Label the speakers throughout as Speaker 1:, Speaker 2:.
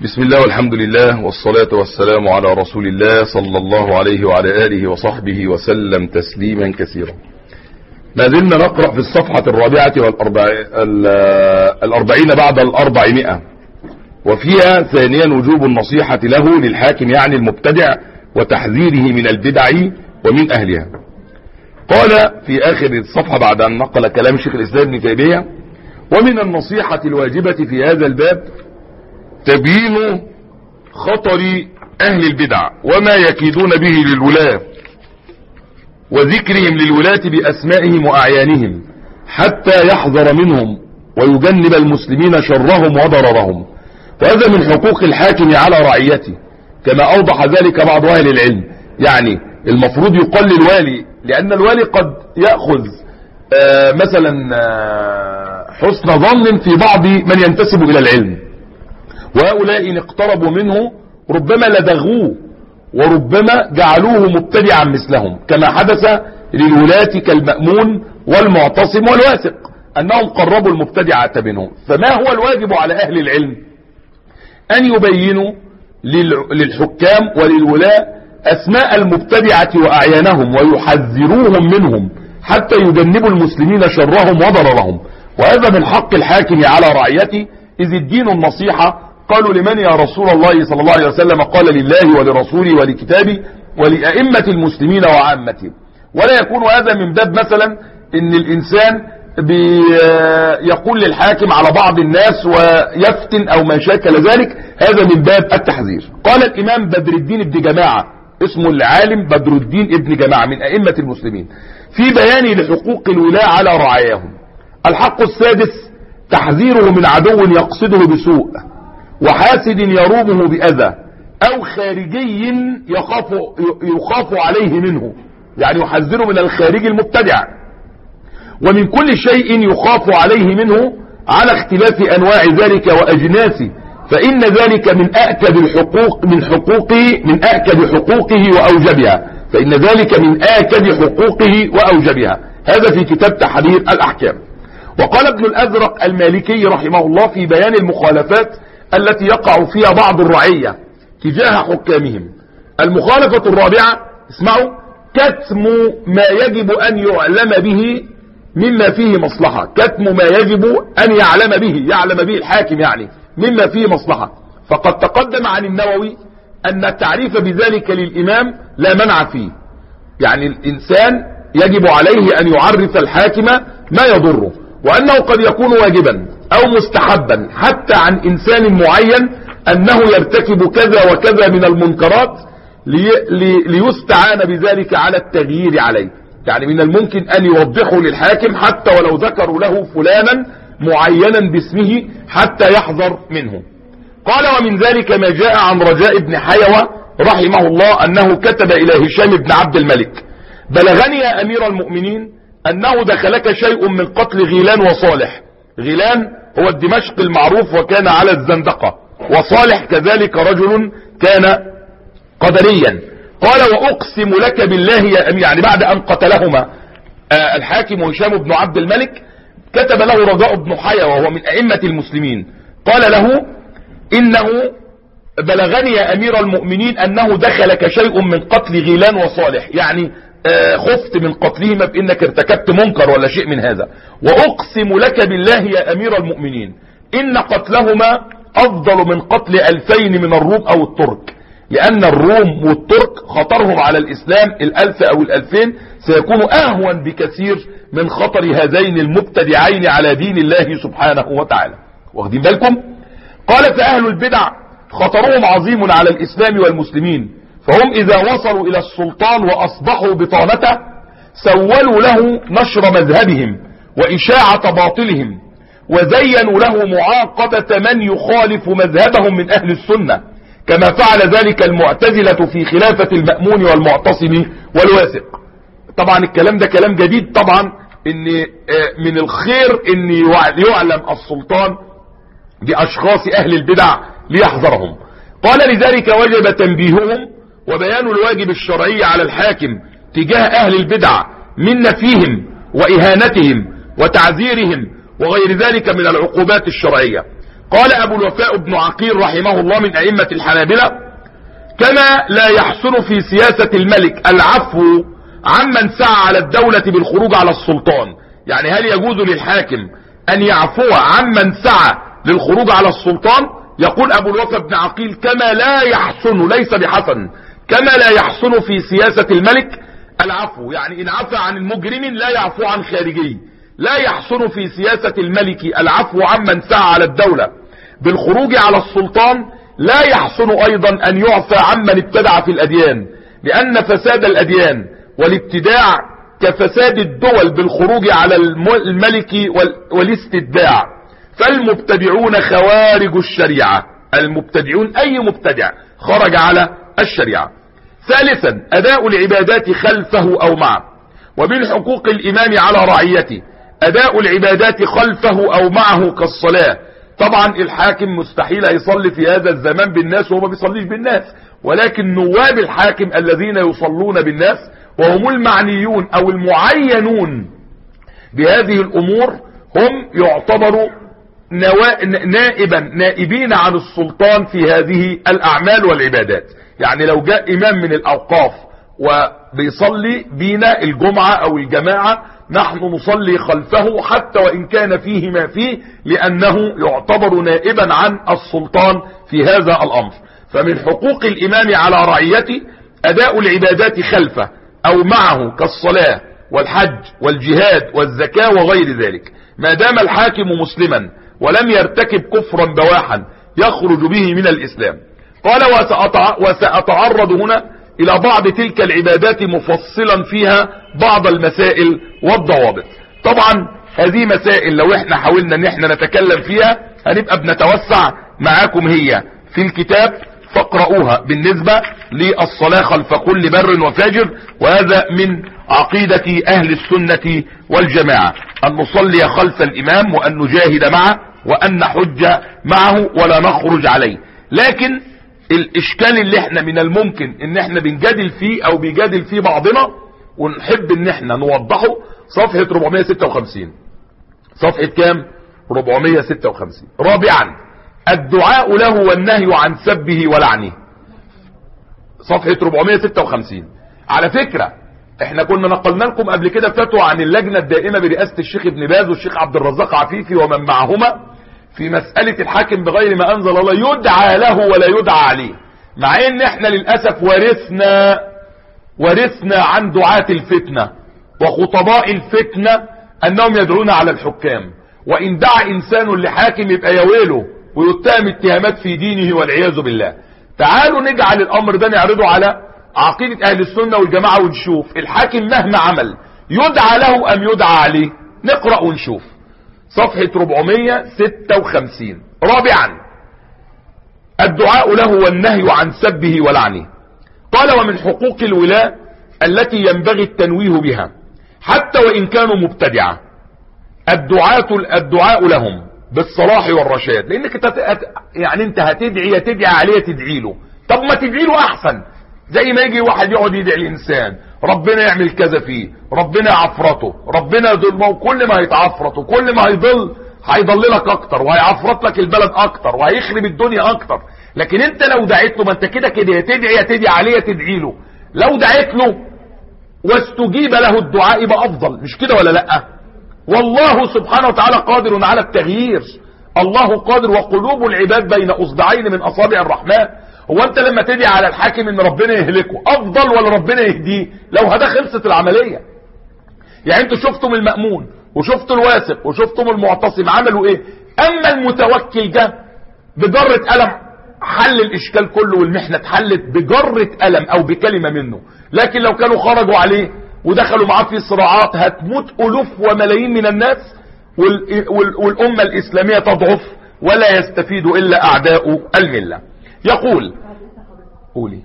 Speaker 1: بسم الله والحمد لله والصلاة والسلام على رسول الله صلى الله عليه وعلى آله وصحبه وسلم تسليما كثيرا. ما زلنا نقرأ في الصفحة 44 بعد 400، وفيها ثانيا وجوب النصيحة له للحاكم يعني المبتدع وتحذيره من البدع ومن أهلها. قال في آخر الصفحة بعد أن نقل كلام شيخ الإسلام ابن تيمية: ومن النصيحة الواجبة في هذا الباب تبيين خطر أهل البدع وما يكيدون به للولاة وذكرهم للولاة بأسمائهم وأعيانهم حتى يحذر منهم ويجنب المسلمين شرهم وضررهم، وهذا من حقوق الحاكم على رعيته كما أوضح ذلك بعض أهل العلم. يعني المفروض يقل الوالي، لأن الوالي قد يأخذ مثلا حسن ظن في بعض من ينتسب إلى العلم، وهؤلاء إن اقتربوا منه ربما لدغوه وربما جعلوه مبتدعا مثلهم، كما حدث للولاة كالمأمون والمعتصم والواثق أنهم قربوا المبتدعة منهم. فما هو الواجب على أهل العلم؟ أن يبينوا للحكام وللولاة أسماء المبتدعة وأعيانهم ويحذروهم منهم حتى يجنبوا المسلمين شرهم وضررهم، وهذا من حق الحاكم على رعيته، إذ الدين النصيحة. قالوا: لمن يا رسول الله صلى الله عليه وسلم؟ قال: لله ولرسوله ولكتابه ولأئمة المسلمين وعامتهم. ولا يكون هذا من باب مثلا ان الانسان يقول للحاكم على بعض الناس ويفتن او ما شاكل ذلك، هذا من باب التحذير. قال الامام بدر الدين ابن جماعة، اسمه العالم بدر الدين ابن جماعة من ائمة المسلمين، في بيان لحقوق الولاة على رعاياهم: الحق السادس تحذيره من عدو يقصده بسوء وحاسد يرومه بأذى أو خارجي يخاف عليه منه، يعني يحذره من الخارج المبتدع، ومن كل شيء يخاف عليه منه على اختلاف أنواع ذلك وأجناسه، فإن ذلك من أأكد الحقوق من أأكد حقوقه وأوجبها، فإن ذلك من آكد حقوقه وأوجبها. هذا في كتاب تحرير الأحكام. وقال ابن الأزرق المالكي رحمه الله في بيان المخالفات التي يقع فيها بعض الرعية تجاه حكامهم: المخالفة الرابعة، اسمعوا: كتم ما يجب أن يعلم به مما فيه مصلحة. كتم ما يجب أن يعلم به الحاكم يعني مما فيه مصلحة. فقد تقدم عن النووي أن التعريف بذلك للإمام لا منع فيه، يعني الإنسان يجب عليه أن يعرف الحاكم ما يضره، وأنه قد يكون واجبا أو مستحبا حتى عن إنسان معين أنه يرتكب كذا وكذا من المنكرات ليستعان بذلك على التغيير عليه. يعني من الممكن أن يوضحوا للحاكم حتى ولو ذكروا له فلانا معينا باسمه حتى يحذر منه. قال: ومن ذلك ما جاء عن رجاء بن حيوة رحمه الله أنه كتب إلى هشام بن عبد الملك: بلغني يا أمير المؤمنين أنه دخلك شيء من قتل غيلان وصالح. غيلان هو الدمشق المعروف وكان على الزندقة، وصالح كذلك رجل كان قدريا. قال: وأقسم لك بالله يا أمير، يعني بعد أن قتلهما الحاكم هشام بن عبد الملك كتب له رجاء بن حيوة وهو من أئمة المسلمين، قال له: إنه بلغني يا أمير المؤمنين أنه دخلك شيء من قتل غيلان وصالح، يعني خفت من قتلهما بأنك ارتكبت منكر ولا شيء من هذا. وأقسم لك بالله يا أمير المؤمنين إن قتلهما أفضل من قتل 2000 من الروم أو الترك، لأن الروم والترك خطرهم على الإسلام 1000 أو 2000 سيكون أهون بكثير من خطر هذين المبتدعين على دين الله سبحانه وتعالى. واخدين بالكم؟ قال: فأهل البدع خطرهم عظيم على الإسلام والمسلمين، فهم إذا وصلوا إلى السلطان وأصبحوا بطانته سولوا له نشر مذهبهم وإشاعة باطلهم، وزينوا له معاقبة من يخالف مذهبهم من أهل السنة، كما فعل ذلك المعتزلة في خلافة المأمون والمعتصم والواثق. طبعا الكلام ده كلام جديد، طبعا إن من الخير إن يعلم السلطان بأشخاص أهل البدع ليحذرهم. قال: لذلك وجب تنبيههم وبيان الواجب الشرعي على الحاكم تجاه أهل البدع من نفيهم وإهانتهم وتعذيرهم وغير ذلك من العقوبات الشرعية. قال ابو الوفاء بن عقيل رحمه الله من ائمة الحنابلة: كما لا يحسن في سياسة الملك العفو عمن سعى على الدولة بالخروج على السلطان. يعني هل يجوز للحاكم ان يعفو عمن سعى للخروج على السلطان؟ يقول ابو الوفاء بن عقيل: كما لا يحسن، ليس بحسن، كما لا يحسن في سياسة الملك العفو، يعني ان عفى عن المجرم لا يعفو عن خارجي. لا يحسن في سياسة الملك العفو عمن سعى على الدولة بالخروج على السلطان، لا يحسن ايضا ان يعفى عمن ابتدع في الاديان، لان فساد الاديان والابتداع كفساد الدول بالخروج على الملك والاستتباع، فالمبتدعون خوارج الشريعة. المبتدعون اي مبتدع خرج على الشريعة. ثالثا اداء العبادات خلفه او معه. ومن حقوق الامام على رعيته اداء العبادات خلفه او معه كالصلاة. طبعا الحاكم مستحيل يصلي في هذا الزمان بالناس وهو ما بيصليش بالناس، ولكن نواب الحاكم الذين يصلون بالناس وهم المعنيون او المعينون بهذه الامور هم يعتبروا نائبين عن السلطان في هذه الاعمال والعبادات. يعني لو جاء امام من الاوقاف وبيصلي بينا الجمعة او الجماعة، نحن نصلي خلفه حتى وان كان فيه ما فيه، لانه يعتبر نائبا عن السلطان في هذا الامر. فمن حقوق الامام على رعيته اداء العبادات خلفه او معه كالصلاة والحج والجهاد والزكاة وغير ذلك، ما دام الحاكم مسلما ولم يرتكب كفرا بواحا يخرج به من الاسلام. قال: وسأتعرض هنا الى بعض تلك العبادات مفصلا فيها بعض المسائل والضوابط. طبعا هذه مسائل لو احنا حاولنا ان احنا نتكلم فيها هنبقى بنتوسع معاكم هي في الكتاب، فاقرؤوها بالنسبة للصلاة خلف كل بر وفاجر. وهذا من عقيدة اهل السنة والجماعة، ان نصلي خلف الامام وان نجاهد معه وان نحج معه ولا نخرج عليه. لكن الاشكال اللي احنا من الممكن ان احنا بنجادل فيه او بيجادل فيه بعضنا ونحب ان احنا نوضحه، صفحة 456. صفحة كام؟ 456. رابعا الدعاء له والنهي عن سبه ولعنه. صفحة 456. على فكرة احنا كنا نقلنا لكم قبل كده فتوى عن اللجنة الدائمة برئاسة الشيخ ابن باز والشيخ عبد الرزاق عفيفي ومن معهما في مسألة الحاكم بغير ما انزل الله يدعى له ولا يدعى عليه، مع ان احنا للأسف ورثنا عن دعاة الفتنة وخطباء الفتنة انهم يدعون على الحكام، وان دعا انسان لحاكم يبقى يويله ويتهم اتهامات في دينه والعياذ بالله. تعالوا نجعل الامر ده نعرضه على عقيدة اهل السنة والجماعة ونشوف الحاكم مهما عمل يدعى له ام يدعى عليه. نقرأ ونشوف صفحة 456. رابعا الدعاء له والنهي عن سبه ولعنه. قال: ومن حقوق الولاة التي ينبغي التنويه بها حتى وإن كانوا مبتدعة الدعاء لهم بالصلاح والرشاد. لانك يعني انت هتدعي عليه تدعي له، طب ما تدعي له احسن. زي ما يجي واحد يقعد يدعي الانسان ربنا يعمل كذا فيه، ربنا يعفرته، ربنا يضل، وكل ما يتعفرته كل ما هيضللك اكتر وهيعفرت لك البلد اكتر وهيخرب الدنيا اكتر. لكن انت لو دعيت له، ما انت كده يا تدعي عليه تدعي له. لو دعيت له واستجيب له الدعاء يبقى افضل، مش كده ولا لا؟ والله سبحانه وتعالى قادر على التغيير. الله قادر، وقلوب العباد بين اصبعين من اصابع الرحمن. هو انت لما تدعي على الحاكم ان ربنا يهلكه افضل ولا ربنا يهديه؟ لو هذا خلصت العملية. يعني انتوا شفتم المأمون وشفتوا الواثق وشفتم المعتصم عملوا ايه؟ اما المتوكل ده بجرة قلم حل الاشكال كله والمحنة اتحلت بجرة قلم او بكلمة منه. لكن لو كانوا خرجوا عليه ودخلوا معاه في صراعات هتموت الوف وملايين من الناس، والامة الاسلامية تضعف ولا يستفيد الا اعداء الملة. يقول قولي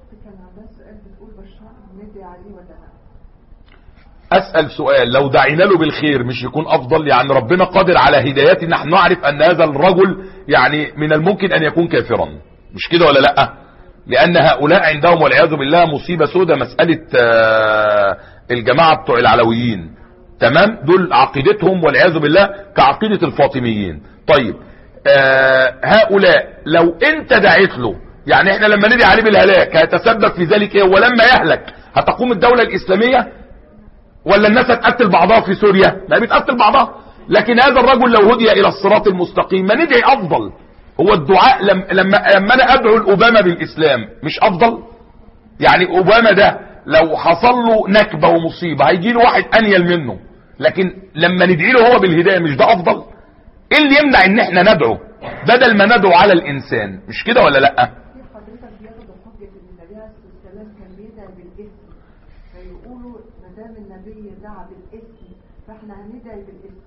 Speaker 1: اسأل سؤال، لو دعينا له بالخير مش يكون افضل؟ يعني ربنا قادر على هدايته، نحن نعرف ان هذا الرجل يعني من الممكن ان يكون كافرا، مش كده ولا لا؟ لان هؤلاء عندهم والعياذ بالله مصيبة سودة، مسألة الجماعة بتوع العلويين، تمام؟ دول عقيدتهم والعياذ بالله كعقيدة الفاطميين. طيب هؤلاء لو انت دعيت له، يعني احنا لما ندعي عليه بالهلاك هيتسبب في ذلك ايه؟ ولما يهلك هتقوم الدولة الاسلامية ولا الناس هتقتل بعضها في سوريا؟ ما بتقتل بعضها. لكن هذا الرجل لو هدي الى الصراط المستقيم ما ندعي افضل؟ هو الدعاء لما انا ادعو الاوباما بالاسلام مش افضل؟ يعني اوباما ده لو حصل له نكبة ومصيبة هيجي له واحد انيل منه، لكن لما ندعي له هو بالهداية مش ده افضل؟ ايه اللي يمنع ان احنا ندعو بدل ما ندعو على الانسان؟ مش كده ولا لا؟
Speaker 2: حضرتك بياخدوا حجة ان النبي عليه الصلاة والسلام كان بيدعي بالاسم، فيقولوا ما دام النبي دعا بالاسم فاحنا هندعي بالاسم.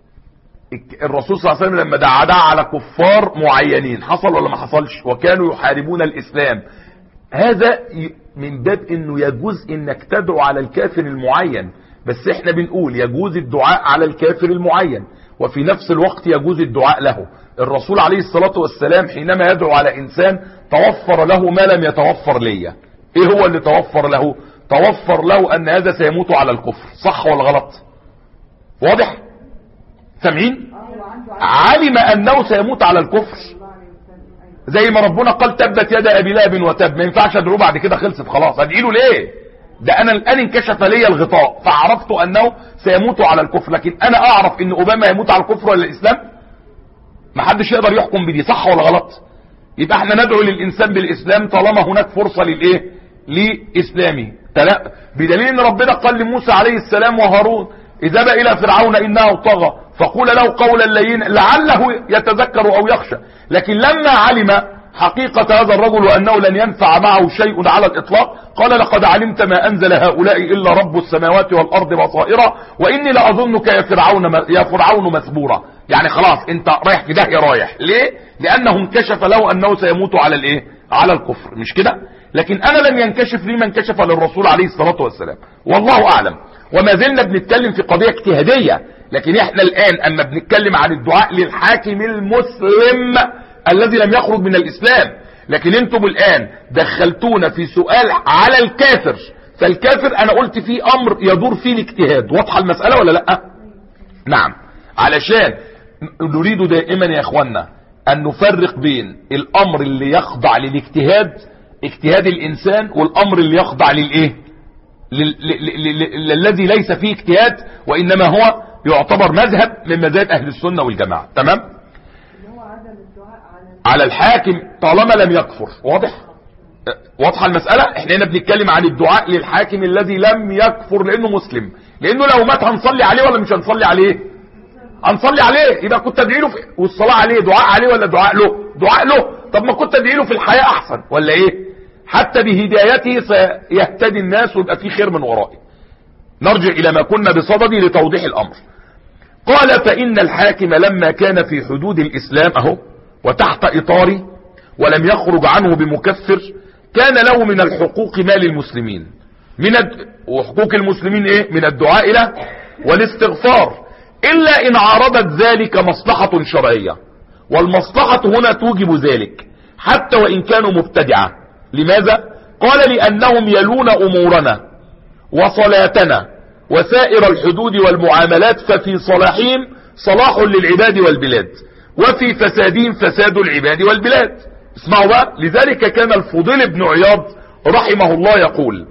Speaker 1: الرسول صلى الله عليه وسلم لما دعا على كفار معينين حصل ولا ما حصلش؟ وكانوا يحاربون الاسلام. هذا من باب انه يجوز انك تدعو على الكافر المعين، بس احنا بنقول يجوز الدعاء على الكافر المعين وفي نفس الوقت يجوز الدعاء له. الرسول عليه الصلاة والسلام حينما يدعو على انسان توفر له ما لم يتوفر لي. ايه هو اللي توفر له؟ توفر له ان هذا سيموت على الكفر. صح ولا غلط؟ واضح؟ سامعين؟ علم انه سيموت على الكفر، زي ما ربنا قال تبت يد ابي لهب وتب. ما ينفعش ادعوه بعد كده، خلصت خلاص. ادعي له ليه؟ ده انا الان انكشف لي الغطاء فعرفت انه سيموت على الكفر، لكن انا اعرف ان اوباما يموت على الكفر ولا الاسلام؟ ما حدش يقدر يحكم بدي. صح ولا غلط؟ يبقى احنا ندعو للانسان بالاسلام طالما هناك فرصة للايه؟ لاسلامي. بدليل ان ربنا قال لموسى عليه السلام وهارون اذهبا الى فرعون انه طغى فقول له قولا لينا لعله يتذكر او يخشى. لكن لما علم حقيقة هذا الرجل وانه لن ينفع معه شيء على الاطلاق قال لقد علمت ما انزل هؤلاء الا رب السماوات والارض بصائرا واني لاظنك يا فرعون مثبورا. يعني خلاص انت رايح في داهية رايح. ليه؟ لانه انكشف له انه سيموت على الايه؟ على الكفر. مش كده؟ لكن انا لم ينكشف لي ما انكشف للرسول عليه الصلاة والسلام، والله اعلم. وما زلنا بنتكلم في قضية اجتهادية، لكن احنا الان اما بنتكلم عن الدعاء للحاكم المسلم الذي لم يخرج من الاسلام. لكن انتم الان دخلتونا في سؤال على الكافر، فالكافر انا قلت فيه امر يدور فيه الاجتهاد. واضحة المسألة ولا لا؟ نعم. علشان نريد دائما يا اخوانا ان نفرق بين الامر اللي يخضع للاجتهاد اجتهاد الانسان والامر اللي يخضع للايه؟ الذي ليس فيه اجتهاد وانما هو يعتبر مذهب من مذاهب اهل السنة والجماعة. تمام؟
Speaker 2: اللي هو عدم الدعاء
Speaker 1: على الحاكم طالما لم يكفر. واضح؟ واضحة المسألة. احنا هنا بنتكلم عن الدعاء للحاكم الذي لم يكفر لانه مسلم، لانه لو مات هنصلي عليه ولا مش هنصلي عليه؟ هنصلي عليه. يبقى كنت ادعي له والصلاة عليه دعاء عليه ولا دعاء له؟ دعاء له. طب ما كنت ادعي له في الحياة احسن ولا ايه؟ حتى بهدايته سيهتدي الناس ويبقى في خير من ورائه. نرجع الى ما كنا بصدده لتوضيح الامر. قال فان الحاكم لما كان في حدود الاسلام اهو وتحت اطاره ولم يخرج عنه بمكفر كان له من الحقوق ما للمسلمين وحقوق المسلمين ايه؟ من الدعاء له والاستغفار، الا ان عارضت ذلك مصلحة شرعية، والمصلحة هنا توجب ذلك حتى وان كانوا مبتدعة. لماذا؟ قال لانهم يلون امورنا وصلاتنا وسائر الحدود والمعاملات، ففي صلاحهم صلاح للعباد والبلاد وفي فسادهم فساد العباد والبلاد. اسمعوا بقى. لذلك كان الفضيل بن عياض رحمه الله يقول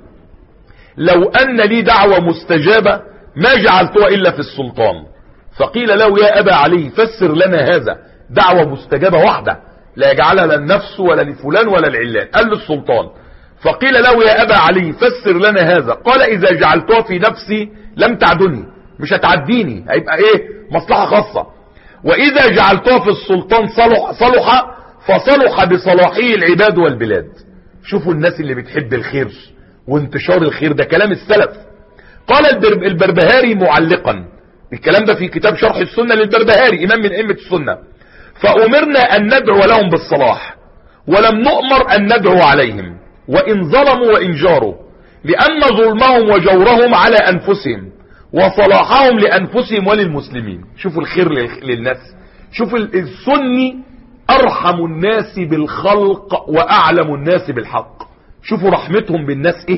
Speaker 1: لو ان لي دعوة مستجابة ما جعلتها الا في السلطان. فقيل له يا ابا علي فسر لنا هذا، دعوة مستجابة واحدة لا يجعلها لا النفس ولا لفلان ولا العلان، قال للسلطان. فقيل له يا ابا علي فسر لنا هذا، قال اذا جعلتها في نفسي لم تعدني، مش هتعديني، هيبقى ايه؟ مصلحة خاصة. واذا جعلتها في السلطان صلح فصلح بصلاحه العباد والبلاد. شوفوا الناس اللي بتحب الخير وانتشار الخير، ده كلام السلف. قال البربهاري معلقا، الكلام ده في كتاب شرح السنة للبربهاري امام من ائمة السنة، فأمرنا أن ندعو لهم بالصلاح ولم نؤمر أن ندعو عليهم وإن ظلموا وإن جاروا، لأن ظلمهم وجورهم على أنفسهم وصلاحهم لأنفسهم وللمسلمين. شوفوا الخير للناس. شوفوا السني أرحم الناس بالخلق وأعلم الناس بالحق. شوفوا رحمتهم بالناس إيه.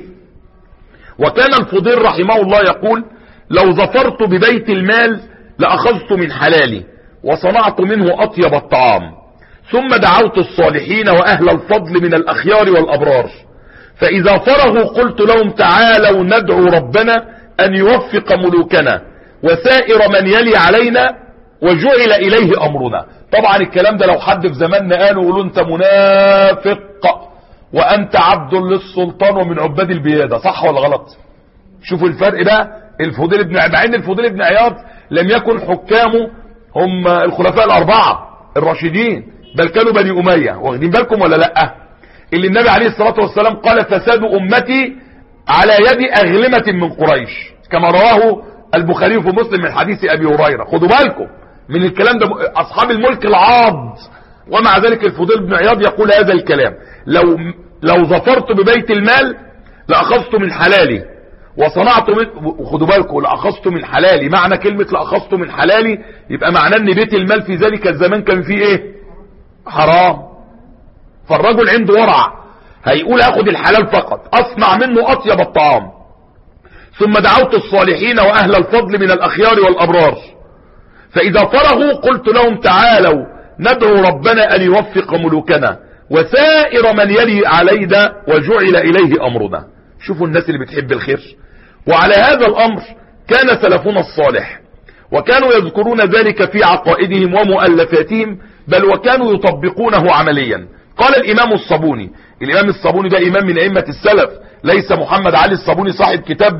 Speaker 1: وكان الفضيل رحمه الله يقول لو ظفرت ببيت المال لأخذت من حلالي وصنعت منه أطيب الطعام، ثم دعوت الصالحين وأهل الفضل من الأخيار والأبرار، فإذا فرغوا قلت لهم تعالوا ندعو ربنا أن يوفق ملوكنا وسائر من يلي علينا وجعل إليه أمرنا. طبعا الكلام ده لو حد في زماننا قالوا يقولوا انت منافق وانت عبد للسلطان ومن عباد البيادة، صح ولا غلط؟ شوفوا الفرق ده. الفضيل بن مع ان الفضيل بن عياض لم يكن حكامه هم الخلفاء الأربعة الراشدين، بل كانوا بني أمية، واخدين بالكم ولا لا؟ اللي النبي عليه الصلاة والسلام قال فساد أمتي على يد أغلمة من قريش، كما رواه البخاري في مسلم من حديث أبي هريرة. خدوا بالكم من الكلام ده، أصحاب الملك العاض. ومع ذلك الفضيل بن عياض يقول هذا الكلام: لو ظفرت ببيت المال لأخذت من حلالي وصنعت من، خدوا بالكم، لأخذت من حلالي، معنى كلمة لأخذت من حلالي يبقى معناه ان بيت المال في ذلك الزمان كان فيه ايه؟ حرام. فالرجل عنده ورع، هيقول اخد الحلال فقط، اصنع منه اطيب الطعام، ثم دعوت الصالحين واهل الفضل من الاخيار والابرار، فاذا فرغوا قلت لهم تعالوا ندعو ربنا ان يوفق ملوكنا وسائر من يلي علينا وجعل اليه امرنا. شوفوا الناس اللي بتحب الخير. وعلى هذا الامر كان سلفنا الصالح، وكانوا يذكرون ذلك في عقائدهم ومؤلفاتهم، بل وكانوا يطبقونه عمليا. قال الامام الصابوني، الامام الصابوني ده امام من ائمة السلف، ليس محمد علي الصابوني صاحب كتاب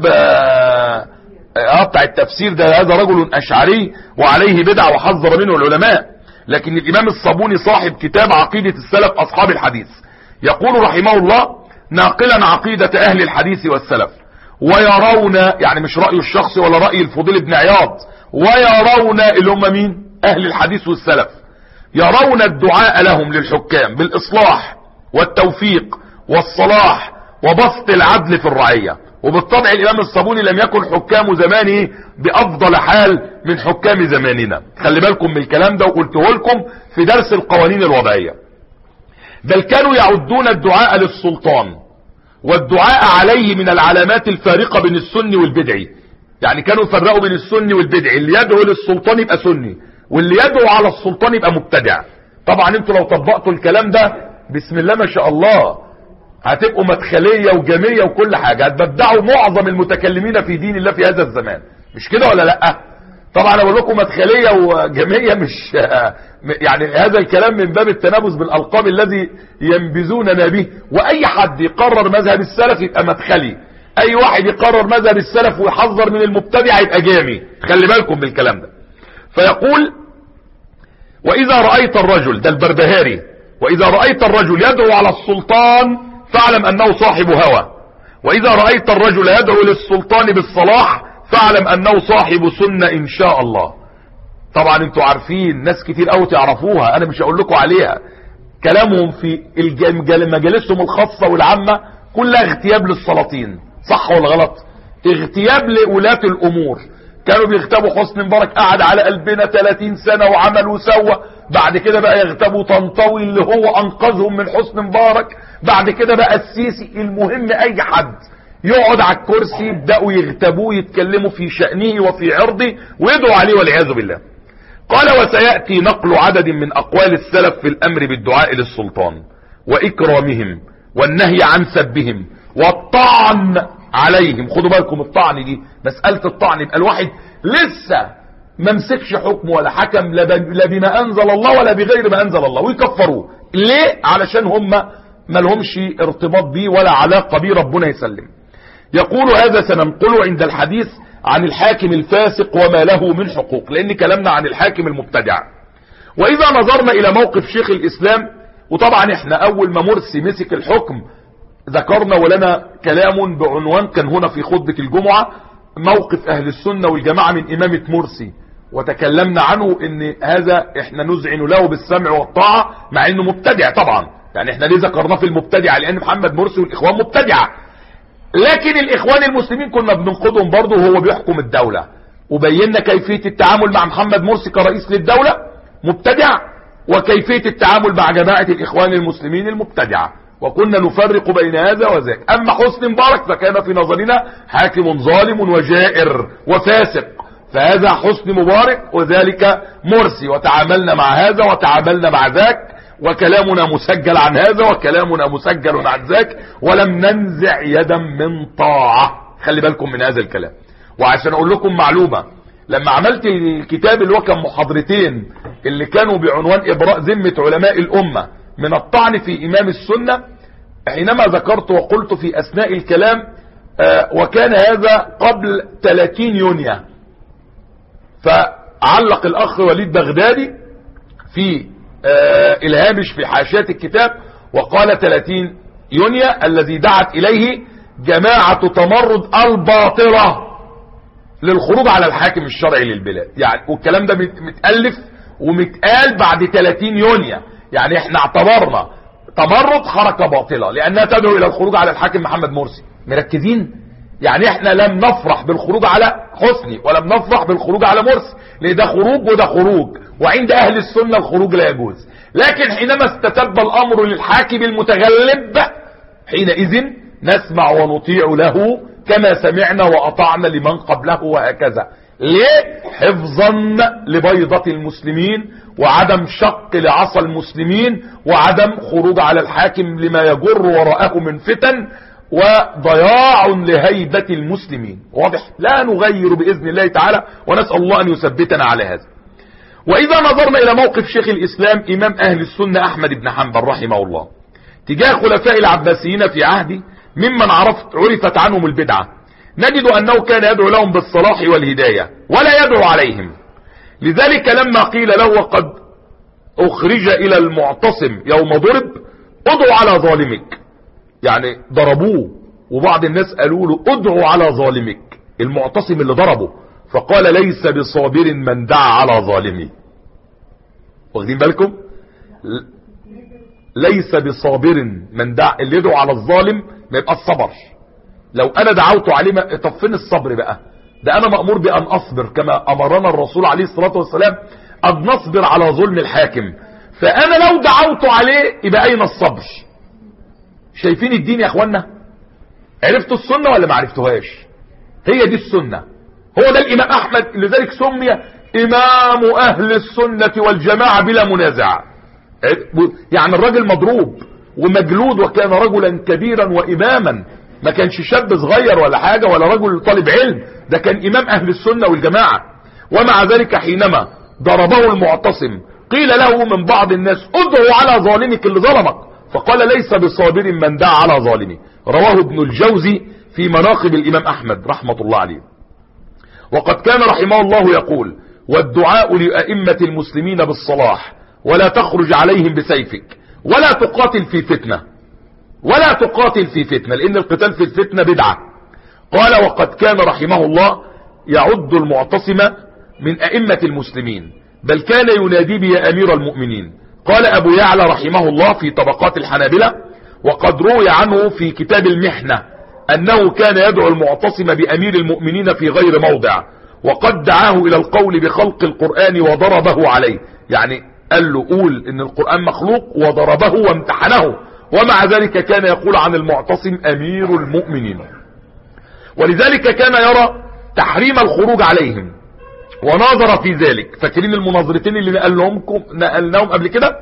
Speaker 1: بتاع التفسير ده، هذا رجل اشعري وعليه بدع وحذر منه العلماء، لكن الامام الصابوني صاحب كتاب عقيدة السلف اصحاب الحديث. يقول رحمه الله ناقلا عقيدة اهل الحديث والسلف، ويرون، يعني مش رأي الشخص ولا رأي الفضيل بن عياض، ويرون اللي هم مين؟ اهل الحديث والسلف، يرون الدعاء لهم للحكام بالاصلاح والتوفيق والصلاح وبسط العدل في الرعية. وبالطبع الامام الصابوني لم يكن حكام زمانه بافضل حال من حكام زماننا، خلي بالكم من الكلام ده، وقلته لكم في درس القوانين الوضعية. بل كانوا يعدون الدعاء للسلطان والدعاء عليه من العلامات الفارقة بين السني والبدعي، يعني كانوا يفرقوا بين السني والبدعي، اللي يدعو للسلطان يبقى سني، واللي يدعو على السلطان يبقى مبتدع. طبعا انتوا لو طبقتوا الكلام ده بسم الله ما شاء الله هتبقوا مدخلية وجمية وكل حاجة، هتبدعوا معظم المتكلمين في دين الله في هذا الزمان، مش كده ولا لا؟ طبعا انا بقول لكم مدخلية وجمية، مش يعني هذا الكلام من باب التنابز بالالقاب الذي ينبذوننا به. واي حد يقرر مذهب السلف يبقى مدخلي، اي واحد يقرر مذهب السلف ويحذر من المبتدع يبقى جامي، خلي بالكم بالكلام ده. فيقول واذا رأيت الرجل، ده البربهاري، واذا رأيت الرجل يدعو على السلطان فاعلم انه صاحب هوى، واذا رأيت الرجل يدعو للسلطان بالصلاح فاعلم انه صاحب سنة ان شاء الله. طبعا انتوا عارفين ناس كتير قوي تعرفوها، انا مش هقول لكم عليها، كلامهم في مجالسهم الخاصة والعامة كلها اغتياب للسلاطين، صح ولا غلط؟ اغتياب لولاة الامور. كانوا بيغتابوا حسني مبارك، قعد على قلبنا 30 سنة وعمل وسوى، بعد كده بقى يغتابوا طنطاوي اللي هو انقذهم من حسني مبارك، بعد كده بقى السيسي. المهم اي حد يقعد على الكرسي يبدأوا يغتابوه، يتكلموا في شأنه وفي عرضه ويدعوا عليه والعياذ بالله. قال وسيأتي نقل عدد من اقوال السلف في الامر بالدعاء للسلطان واكرامهم والنهي عن سبهم والطعن عليهم. خدوا بالكم الطعن دي مسألة الطعن، يبقى الواحد لسه ما مسكش حكم ولا حكم لا بما انزل الله ولا بغير ما انزل الله ويكفروه. ليه؟ علشان هم ما لهمش ارتباط بيه ولا علاقة بيه، ربنا يسلم. يقول هذا سننقله عند الحديث عن الحاكم الفاسق وما له من حقوق، لان كلامنا عن الحاكم المبتدع. واذا نظرنا الى موقف شيخ الاسلام، وطبعا احنا اول ما مرسي مسك الحكم ذكرنا ولنا كلام بعنوان كان هنا في خطبة الجمعة موقف اهل السنة والجماعة من امامة مرسي، وتكلمنا عنه ان هذا احنا نذعن له بالسمع والطاعة مع انه مبتدع. طبعا يعني احنا ليه ذكرناه في المبتدع؟ لان محمد مرسي والاخوان مبتدعة، لكن الاخوان المسلمين كنا بننقضهم برضه وهو بيحكم الدولة، وبينا كيفية التعامل مع محمد مرسي كرئيس للدولة مبتدع، وكيفية التعامل مع جماعة الاخوان المسلمين المبتدعة، وكنا نفرق بين هذا وذاك. اما حسني مبارك فكان في نظرنا حاكم ظالم وجائر وفاسق، فهذا حسني مبارك وذلك مرسي، وتعاملنا مع هذا وتعاملنا مع ذاك، وكلامنا مسجل عن هذا وكلامنا مسجل عن ذاك، ولم ننزع يدا من طاعة. خلي بالكم من هذا الكلام. وعشان اقول لكم معلومة، لما عملت الكتاب اللي هو كان محاضرتين اللي كانوا بعنوان ابراء ذمة علماء الامة من الطعن في امام السنة، حينما ذكرت وقلت في اثناء الكلام وكان هذا قبل 30 يونيو، فعلق الاخ وليد بغدادي في الهامش في حاشية الكتاب وقال 30 يونيو الذي دعت اليه جماعة تمرد الباطلة للخروج على الحاكم الشرعي للبلاد. يعني والكلام ده متألف ومتقال بعد 30 يونيو. يعني احنا اعتبرنا تمرد حركة باطلة لانها تدعو الى الخروج على الحاكم محمد مرسي. مركزين؟ يعني احنا لم نفرح بالخروج على حسني ولم نفرح بالخروج على مرسي، لان ده خروج وده خروج، وعند اهل السنة الخروج لا يجوز. لكن حينما استتب الامر للحاكم المتغلب حينئذ نسمع ونطيع له كما سمعنا وأطعنا لمن قبله وهكذا. ليه؟ حفظا لبيضة المسلمين وعدم شق لعصا المسلمين وعدم خروج على الحاكم لما يجر وراءه من فتن وضياع لهيبة المسلمين. واضح؟ لا نغير بإذن الله تعالى، ونسأل الله أن يثبتنا على هذا. وإذا نظرنا إلى موقف شيخ الإسلام إمام أهل السنة أحمد بن حنبل رحمه الله تجاه خلفاء العباسيين في عهده ممن عرفت عنهم البدعة، نجد أنه كان يدعو لهم بالصلاح والهداية ولا يدعو عليهم. لذلك لما قيل له وقد أخرج إلى المعتصم يوم ضرب ادعو على ظالمك، يعني ضربوه، وبعض الناس قالوا له ادعو على ظالمك المعتصم اللي ضربه، فقال ليس بصابر من دعا على ظالمه. واخدين بالكم؟ ليس بصابر من دعا، اللي يدعو على الظالم ما يبقى الصبر. لو انا دعوت عليه طب فين الصبر بقى؟ ده انا مأمور بان اصبر كما امرنا الرسول عليه الصلاة والسلام ان نصبر على ظلم الحاكم، فانا لو دعوت عليه يبقى اين الصبر؟ شايفين الدين يا اخوانا؟ عرفتوا السنة ولا ما عرفتوهاش؟ هي دي السنة، هو ده الامام احمد. لذلك سمي امام اهل السنة والجماعة بلا منازع. يعني الراجل مضروب ومجلود وكان رجلا كبيرا واماما، ما كانش شاب صغير ولا حاجة ولا رجل طالب علم، ده كان امام اهل السنة والجماعة. ومع ذلك حينما ضربه المعتصم قيل له من بعض الناس ادعو على ظالمك اللي ظلمك، فقال ليس بصابر من دعا على ظالمه. رواه ابن الجوزي في مناقب الامام احمد رحمة الله عليه. وقد كان رحمه الله يقول والدعاء لأئمة المسلمين بالصلاح ولا تخرج عليهم بسيفك ولا تقاتل في فتنة، ولا تقاتل في فتنة، لأن القتال في الفتنة بدعة. قال وقد كان رحمه الله يعد المعتصم من أئمة المسلمين، بل كان ينادي بي يا أمير المؤمنين. قال أبو يعلى رحمه الله في طبقات الحنابلة وقد روي عنه في كتاب المحنة أنه كان يدعو المعتصم بأمير المؤمنين في غير موضع، وقد دعاه إلى القول بخلق القرآن وضربه عليه. يعني قال له قول إن القرآن مخلوق وضربه وامتحنه، ومع ذلك كان يقول عن المعتصم أمير المؤمنين. ولذلك كان يرى تحريم الخروج عليهم وناظر في ذلك. فاكرين المناظرتين اللي نقلناهم قبل كده؟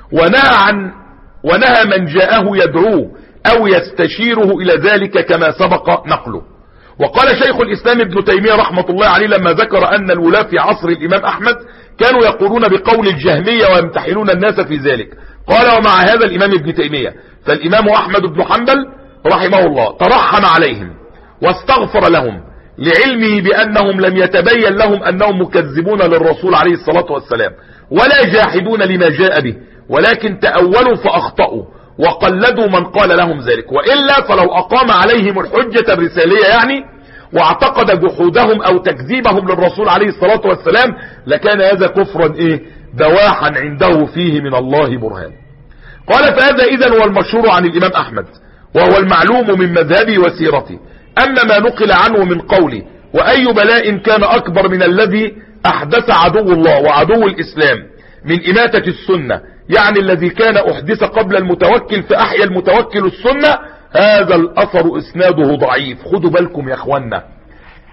Speaker 1: ونهى من جاءه يدعوه أو يستشيره إلى ذلك كما سبق نقله. وقال شيخ الإسلام ابن تيمية رحمة الله عليه لما ذكر أن الولاة في عصر الإمام أحمد كانوا يقولون بقول الجهمية ويمتحنون الناس في ذلك، قال ومع هذا الإمام ابن تيمية فالإمام أحمد بن حنبل رحمه الله ترحم عليهم واستغفر لهم لعلمه بأنهم لم يتبين لهم أنهم مكذبون للرسول عليه الصلاة والسلام ولا جاحدون لما جاء به، ولكن تأولوا فأخطأوا وقلدوا من قال لهم ذلك، وإلا فلو أقام عليهم الحجة الرسالية يعني واعتقد جحودهم أو تكذيبهم للرسول عليه الصلاة والسلام لكان هذا كفرا بواحا عنده فيه من الله برهان. قال فهذا إذن هو المشهور عن الإمام أحمد وهو المعلوم من مذهبه وسيرته. أما ما نقل عنه من قوله وأي بلاء كان أكبر من الذي أحدث عدو الله وعدو الإسلام من إماتة السنة، يعني الذي كان أحدث قبل المتوكل فأحيا المتوكل السنة، هذا الأثر إسناده ضعيف. خدوا بالكم يا أخوانا،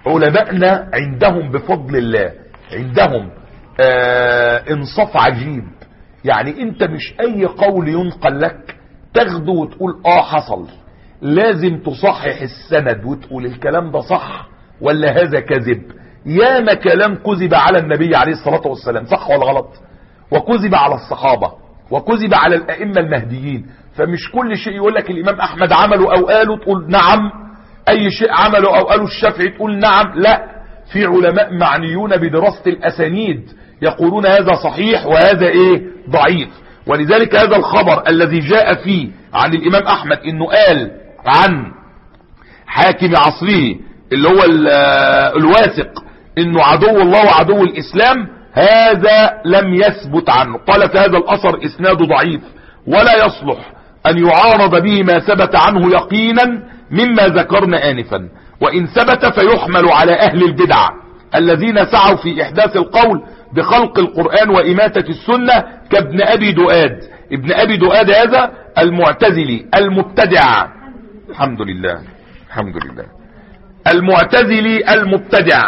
Speaker 1: علماءنا عندهم بفضل الله عندهم انصاف عجيب. يعني انت مش اي قول ينقل لك تاخده وتقول حصل، لازم تصحح السند وتقول الكلام ده صح ولا هذا كذب. ياما كلام كذب على النبي عليه الصلاة والسلام، صح ولا غلط؟ وكذب على الصحابة وكذب على الائمة المهديين. فمش كل شيء يقول لك الامام احمد عمله او قاله تقول نعم، اي شيء عمله او قاله الشافعي تقول نعم. لا، في علماء معنيون بدراسة الاسانيد يقولون هذا صحيح وهذا ضعيف. ولذلك هذا الخبر الذي جاء فيه عن الامام احمد انه قال عن حاكم عصره اللي هو الواثق انه عدو الله وعدو الاسلام، هذا لم يثبت عنه. قال في هذا الاثر اسناد ضعيف ولا يصلح ان يعارض به ما ثبت عنه يقينا مما ذكرنا انفا، وان ثبت فيحمل على اهل البدع الذين سعوا في احداث القول بخلق القرآن واماتة السنة كابن ابي دؤاد. ابن ابي دؤاد هذا المعتزلي المبتدع، الحمد لله الحمد لله، المعتزلي المبتدع.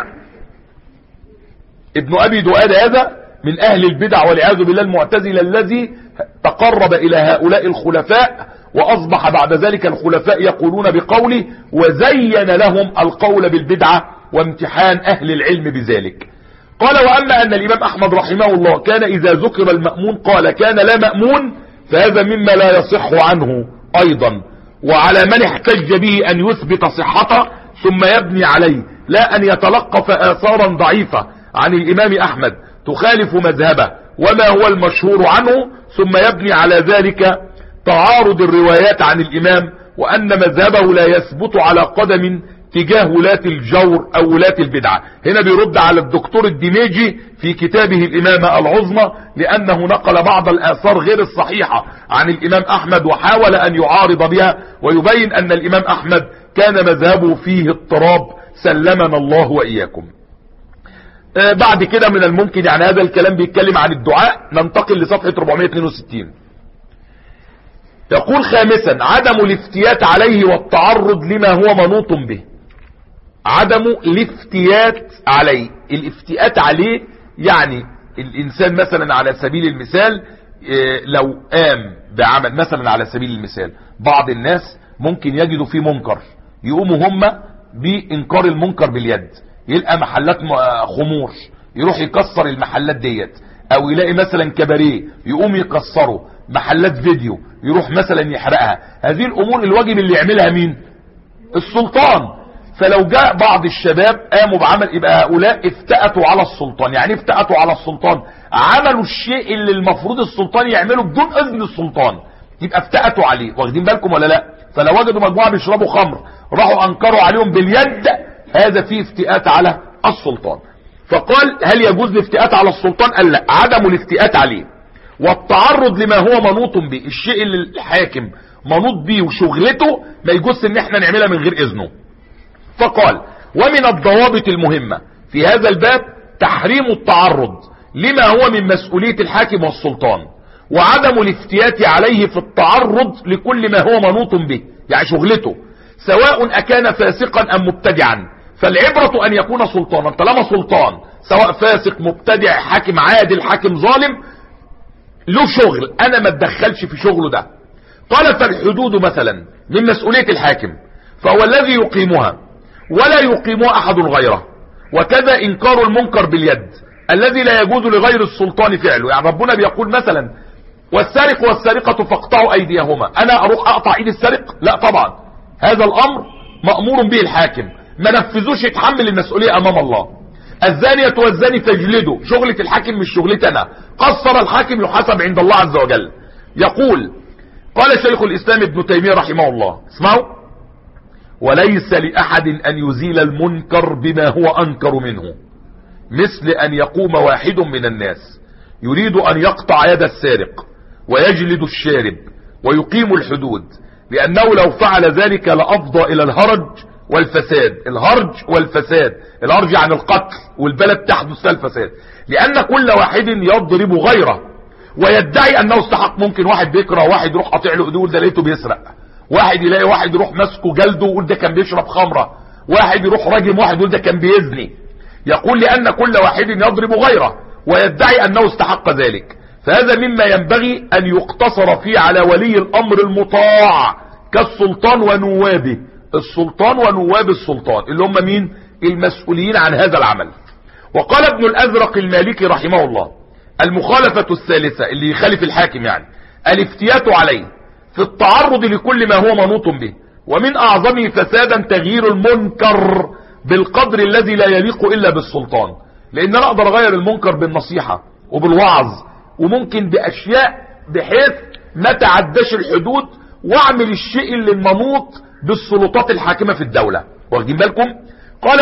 Speaker 1: ابن ابي دؤاد هذا من اهل البدع والعياذ بالله، المعتزلة الذي تقرب الى هؤلاء الخلفاء واصبح بعد ذلك الخلفاء يقولون بقوله، وزين لهم القول بالبدعة وامتحان اهل العلم بذلك. قال واما ان الامام احمد رحمه الله كان اذا ذكر المأمون قال كان لا مأمون، فهذا مما لا يصح عنه ايضا، وعلى من احتج به ان يثبت صحته ثم يبني عليه، لا ان يتلقف اثارا ضعيفة عن الامام احمد تخالف مذهبه وما هو المشهور عنه ثم يبني على ذلك تعارض الروايات عن الامام، وان مذهبه لا يثبت على قدم تجاه ولاة الجور او ولاة البدعة. هنا بيرد على الدكتور الدميجي في كتابه الامامة العظمى، لانه نقل بعض الاثار غير الصحيحة عن الامام احمد وحاول ان يعارض بها ويبين ان الامام احمد كان مذهبه فيه اضطراب، سلمنا الله واياكم. بعد كده من الممكن، يعني هذا الكلام بيتكلم عن الدعاء، ننتقل لصفحة 462. يقول خامسا عدم الافتيات عليه والتعرض لما هو منوط به. عدم الافتيات عليه، الافتيات عليه يعني الانسان مثلا على سبيل المثال لو قام بعمل، مثلا على سبيل المثال بعض الناس ممكن يجدوا فيه منكر يقوموا هم بانكار المنكر باليد، يلقى محلات خمور يروح يكسر المحلات ديت، او يلاقي مثلا كباريه يقوم يكسره، محلات فيديو يروح مثلا يحرقها. هذه الامور الواجب اللي يعملها مين؟ السلطان. فلو جاء بعض الشباب قاموا بعمل، يبقى هؤلاء افتأتوا على السلطان. يعني افتأتوا على السلطان، عملوا الشيء اللي المفروض السلطان يعمله بدون اذن السلطان، يبقى افتأتوا عليه. واخدين بالكم ولا لا؟ فلو وجدوا مجموعة بيشربوا خمر راحوا انكروا عليهم باليد، هذا فيه افتئات على السلطان. فقال هل يجوز الافتئات على السلطان؟ قال لا، عدم الافتئات عليه والتعرض لما هو منوط به، الشيء اللي الحاكم منوط به وشغلته ما يجوز ان احنا نعملها من غير اذنه. فقال ومن الضوابط المهمة في هذا الباب تحريم التعرض لما هو من مسؤولية الحاكم والسلطان، وعدم الافتيات عليه في التعرض لكل ما هو منوط به، يعني شغلته، سواء أكان فاسقا أم مبتدعا. فالعبرة أن يكون سلطانا، طالما سلطان سواء فاسق مبتدع حاكم عادل حاكم ظالم له شغل، أنا ما اتدخلش في شغله ده. قال فالحدود مثلا من مسؤولية الحاكم، فهو الذي يقيمها ولا يقيمها أحد غيره. وكذا إنكار المنكر باليد الذي لا يجوز لغير السلطان فعله. يعني ربنا بيقول مثلا والسارق والسارقة فاقطعوا أيديهما، أنا أروح أقطع إيد السارق؟ لا طبعا، هذا الأمر مأمور به الحاكم، ما نفذوش يتحمل المسؤولية أمام الله. الزانية والزاني فاجلدوا، شغلة الحاكم مش شغلتي أنا، قصر الحاكم يحاسب عند الله عز وجل. يقول قال شيخ الإسلام ابن تيمية رحمه الله، اسمعوا: وليس لأحد أن يزيل المنكر بما هو أنكر منه، مثل أن يقوم واحد من الناس يريد أن يقطع يد السارق ويجلد الشارب ويقيم الحدود، لأنه لو فعل ذلك لأفضى إلى الهرج والفساد. الهرج والفساد، الهرج عن القتل، والبلد تحدث الفساد، لأن كل واحد يضرب غيره ويدعي أنه استحق. ممكن واحد بيكره واحد يروح قاطع له ايده، ده لقيته بيسرق. واحد يلاقي واحد يروح ماسكه جلده ويقول ده كان بيشرب خمره. واحد يروح راجم واحد يقول ده كان بيزني، يقول لأن كل واحد يضرب غيره ويدعي أنه استحق ذلك. فهذا مما ينبغي أن يقتصر فيه على ولي الأمر المطاع كالسلطان ونوابه. السلطان ونواب السلطان اللي هم مين؟ المسؤولين عن هذا العمل. وقال ابن الأزرق المالكي رحمه الله: المخالفة الثالثة اللي يخالف الحاكم يعني الافتيات عليه في التعرض لكل ما هو منوط به، ومن أعظمه فسادا تغيير المنكر بالقدر الذي لا يليق إلا بالسلطان. لأن أنا أقدر أغير المنكر بالنصيحة وبالوعظ، وممكن بأشياء بحيث ما تعداش الحدود، واعمل الشيء اللي المنوط بالسلطات الحاكمة في الدولة. واخدين بالكم؟ قال: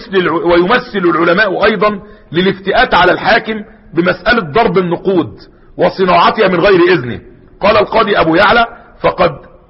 Speaker 1: ويمثل العلماء أيضا للافتئات على الحاكم بمسألة ضرب النقود وصناعتها من غير إذنه. قال القاضي أبو يعلى: فقد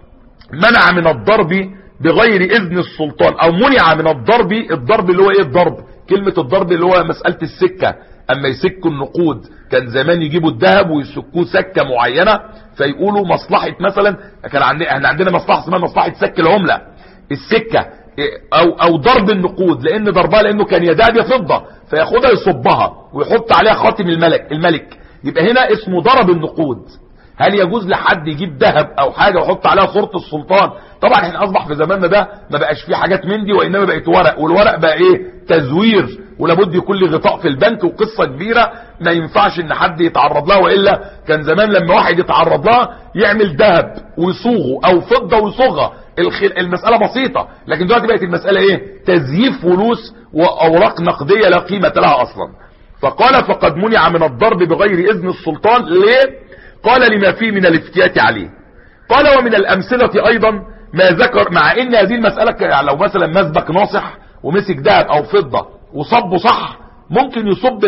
Speaker 1: منع من الضرب بغير إذن السلطان، أو منع من الضرب اللي هو إيه الضرب؟ كلمة الضرب اللي هو مسألة السكة. أما يسكوا النقود، كان زمان يجيبوا الذهب ويسكوه سكة معينة، فيقولوا مصلحة مثلا، كان عندنا مصلحة اسمها مصلحة سك العملة، السكة، أو ضرب النقود، لأن ضربها لأنه كان يدها فضة فياخدها يصبها ويحط عليها خاتم الملك، يبقى هنا اسمه ضرب النقود. هل يجوز لحد يجيب ذهب او حاجة ويحط عليها صورة السلطان؟ طبعا احنا اصبح في زماننا ده ما بقاش فيه حاجات من دي، وانما بقت ورق، والورق بقى ايه؟ تزوير، ولابد يكون له غطاء في البنك، وقصة كبيرة ما ينفعش ان حد يتعرض لها. والا كان زمان لما واحد يتعرض لها يعمل ذهب ويصوغه او فضة ويصوغها، المسألة بسيطة. لكن دلوقتي بقت المسألة ايه؟ تزييف فلوس واوراق نقدية لا قيمة لها اصلا. فقال: فقد منع من الضرب بغير اذن السلطان. ليه؟ قال: لما فيه من الافتيات عليه. قال: ومن الامثلة ايضا ما ذكر، مع ان هذه المسألة يعني لو مثلا مسبك ناصح ومسك ذهب او فضة وصبه صح، ممكن يصب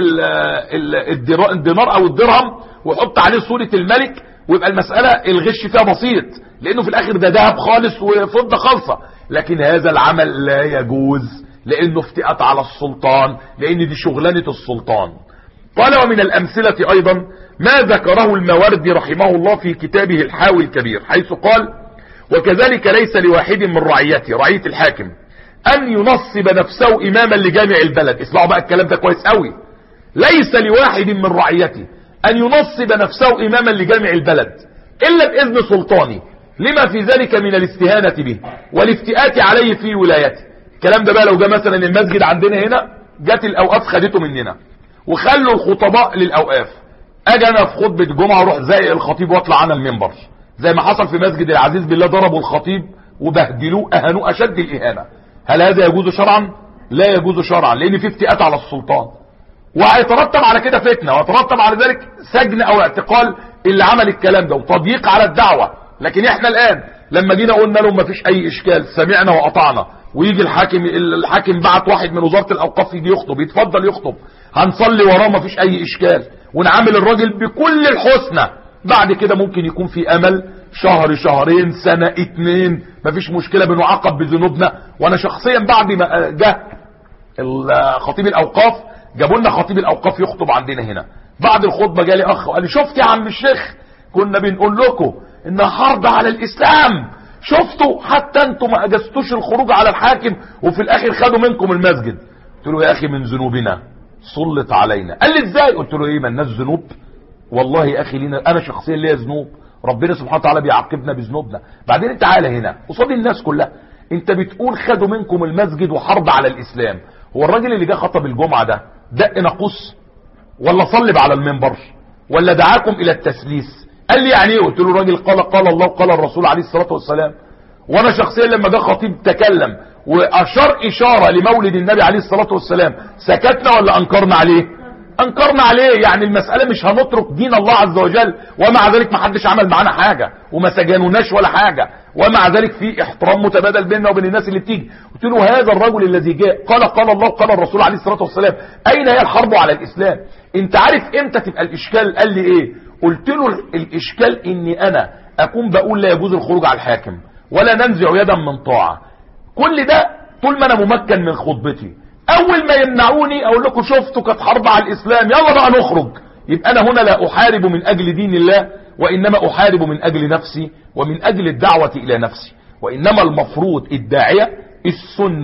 Speaker 1: الدينار او الدرهم ويحط عليه صورة الملك، ويبقى المسألة الغش فيها بسيط، لانه في الاخر ده ذهب خالص وفضة خالصة. لكن هذا العمل لا يجوز، لانه افتئات على السلطان، لان دي شغلانة السلطان. قال: ومن الامثلة ايضا ما ذكره الماوردي رحمه الله في كتابه الحاوي الكبير، حيث قال: وكذلك ليس لواحد من رعيته، رعية الحاكم، ان ينصب نفسه اماما لجامع البلد. اسمعوا بقى الكلام ده كويس قوي. ليس لواحد من رعيته ان ينصب نفسه اماما لجامع البلد الا باذن سلطاني، لما في ذلك من الاستهانة به والافتئات عليه في ولايته. الكلام ده بقى لو جاء مثلا المسجد عندنا هنا، جات الاوقاف خدته مننا وخلوا الخطباء للاوقاف، اجي انا في خطبة الجمعة اروح زي الخطيب واطلع انا المنبر، زي ما حصل في مسجد العزيز بالله، ضربوا الخطيب وبهدلوه، اهانوه اشد الاهانة. هل هذا يجوز شرعا؟ لا يجوز شرعا، لان في افتئات على السلطان، وهيترتب على كده فتنة، ويترتب على ذلك سجن او اعتقال اللي عمل الكلام ده، وتضييق على الدعوة. لكن احنا الان لما جينا قلنا لهم مفيش اي اشكال، سمعنا وقطعنا، ويجي الحاكم بعت واحد من وزارة الاوقاف يجي يخطب، يتفضل يخطب، هنصلي وراه مفيش اي اشكال، ونعامل الراجل بكل الحسنى. بعد كده ممكن يكون في امل شهر، شهرين، سنة، 2، مفيش مشكلة، بنعاقب بذنوبنا. وانا شخصيا بعد ما جه خطيب الاوقاف، جابوا لنا خطيب الاوقاف يخطب عندنا هنا، بعد الخطبة جالي اخ وقال لي: شفت يا عم الشيخ، كنا بنقول لكم انها حرب على الاسلام، شفتوا حتى انتم ما اجزتوش الخروج على الحاكم، وفي الاخر خدوا منكم المسجد. قلت له: يا اخي من ذنوبنا سلط علينا. قال لي: ازاي؟ قلت له: ايه، ما الناس ذنوب؟ والله يا اخي لينا، انا شخصيا ليا ذنوب، ربنا سبحانه وتعالى بيعاقبنا بذنوبنا. بعدين انت تعالى هنا قصاد الناس كلها، انت بتقول خدوا منكم المسجد وحرب على الاسلام. هو الراجل اللي جه خطب الجمعة ده دق ناقوس، ولا صلب على المنبر، ولا دعاكم الى التسليس؟ قال لي: يعني ايه؟ قلت له: الراجل قال الله قال الرسول عليه الصلاة والسلام. وانا شخصيا لما جه خطيب تكلم واشار اشارة لمولد النبي عليه الصلاة والسلام، سكتنا ولا انكرنا عليه؟ انكرنا عليه. يعني المسألة مش هنترك دين الله عز وجل، ومع ذلك ما حدش عمل معانا حاجة وما سجنوناش ولا حاجة، ومع ذلك في احترام متبادل بيننا وبين الناس اللي بتيجي. قلت له: هذا الرجل الذي جاء قال الله قال الرسول عليه الصلاة والسلام، اين هي الحرب على الاسلام؟ انت عارف امتى تبقى الاشكال؟ قال لي: ايه؟ قلت له: الاشكال اني انا اكون بقول لا يجوز الخروج على الحاكم ولا ننزع يدا من طاعة، كل ده طول ما انا ممكن من خطبتي. اول ما يمنعوني اقول لكم شفتوا كانت حرب على الاسلام، يلا بقى نخرج. يبقى انا هنا لا احارب من اجل دين الله، وانما احارب من اجل نفسي ومن اجل الدعوة الى نفسي. وانما المفروض الداعية السني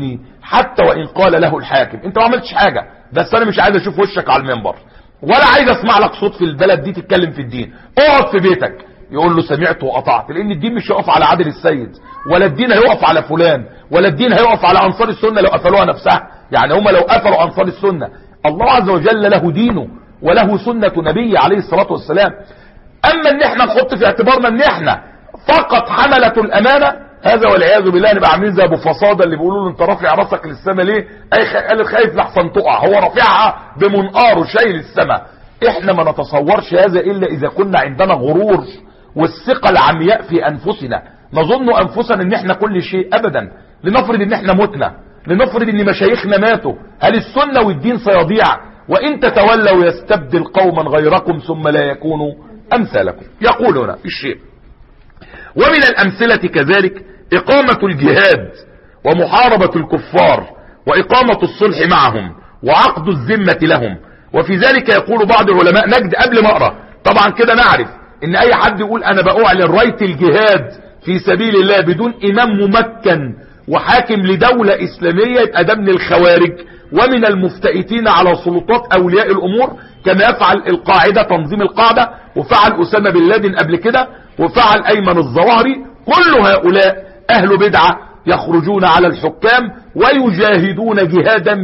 Speaker 1: حتى وإن قال له الحاكم انت ما عملتش حاجة، بس انا مش عايز اشوف وشك على المنبر، ولا عايز اسمع لك صوت في البلد دي تتكلم في الدين، اقعد في بيتك. يقول له سمعت وقطعت، لان الدين مش هيقف على عادل السيد، ولا الدين هيقف على فلان، ولا الدين هيقف على انصار السنة لو قفلوها نفسها. يعني هم لو قفلوا انصار السنة، الله عز وجل له دينه وله سنة نبي عليه الصلاة والسلام. اما ان احنا نحط في اعتبارنا ان احنا فقط حملة الامانة، هذا والعياذ بالله نبقى عاملين زي ابو فصاده اللي بيقولوا له انت رافع راسك للسماء ليه؟ قال خايف لحسن تقع، هو رافعها بمنقاره شايل السماء. احنا ما نتصورش هذا الا اذا كنا عندنا غرور والثقة العمياء في انفسنا، نظن انفسنا ان احنا كل شيء. ابدا. لنفرض ان احنا متنا، لنفرض ان مشايخنا ماتوا، هل السنة والدين سيضيع؟ وان تتولوا يستبدل قوما غيركم ثم لا يكونوا امثالكم. يقول هنا الشيء: ومن الامثلة كذلك اقامة الجهاد ومحاربة الكفار واقامة الصلح معهم وعقد الذمة لهم. وفي ذلك يقول بعض علماء نجد، قبل ما اقرا طبعا كده نعرف ان اي حد يقول انا باعلن راية الجهاد في سبيل الله بدون امام ممكن وحاكم لدولة اسلامية، يبقى ده من الخوارج ومن المفتئتين على سلطات اولياء الامور، كما يفعل القاعدة، تنظيم القاعدة، وفعل اسامة بن لادن قبل كده، وفعل ايمن الظواهري. كل هؤلاء اهل بدعة يخرجون على الحكام ويجاهدون جهادا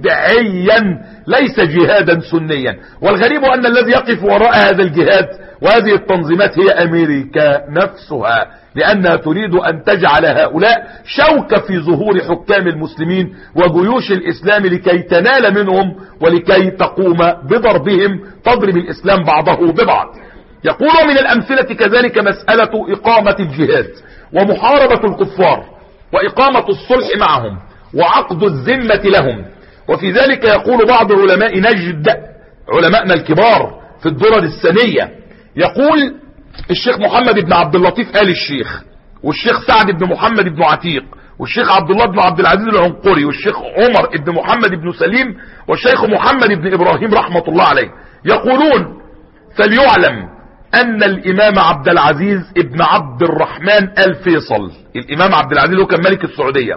Speaker 1: بدعيا ليس جهادا سنيا. والغريب ان الذي يقف وراء هذا الجهاد وهذه التنظيمات هي امريكا نفسها، لانها تريد ان تجعل هؤلاء شوكة في ظهور حكام المسلمين وجيوش الاسلام لكي تنال منهم ولكي تقوم بضربهم، تضرب الاسلام بعضه ببعض. يقول من الامثلة كذلك مسألة اقامة الجهاد ومحاربة الكفار واقامة الصلح معهم وعقد الذمة لهم. وفي ذلك يقول بعض علماء نجد، علماءنا الكبار في الدرر السنية، يقول الشيخ محمد بن عبد اللطيف آل الشيخ، والشيخ سعد بن محمد بن عتيق، والشيخ عبد الله بن عبد العزيز العنقري، والشيخ عمر بن محمد بن سليم، والشيخ محمد بن إبراهيم رحمة الله عليه، يقولون: فليعلم ان الامام عبد العزيز ابن عبد الرحمن الفيصل، الامام عبد العزيز هو كان ملك السعودية،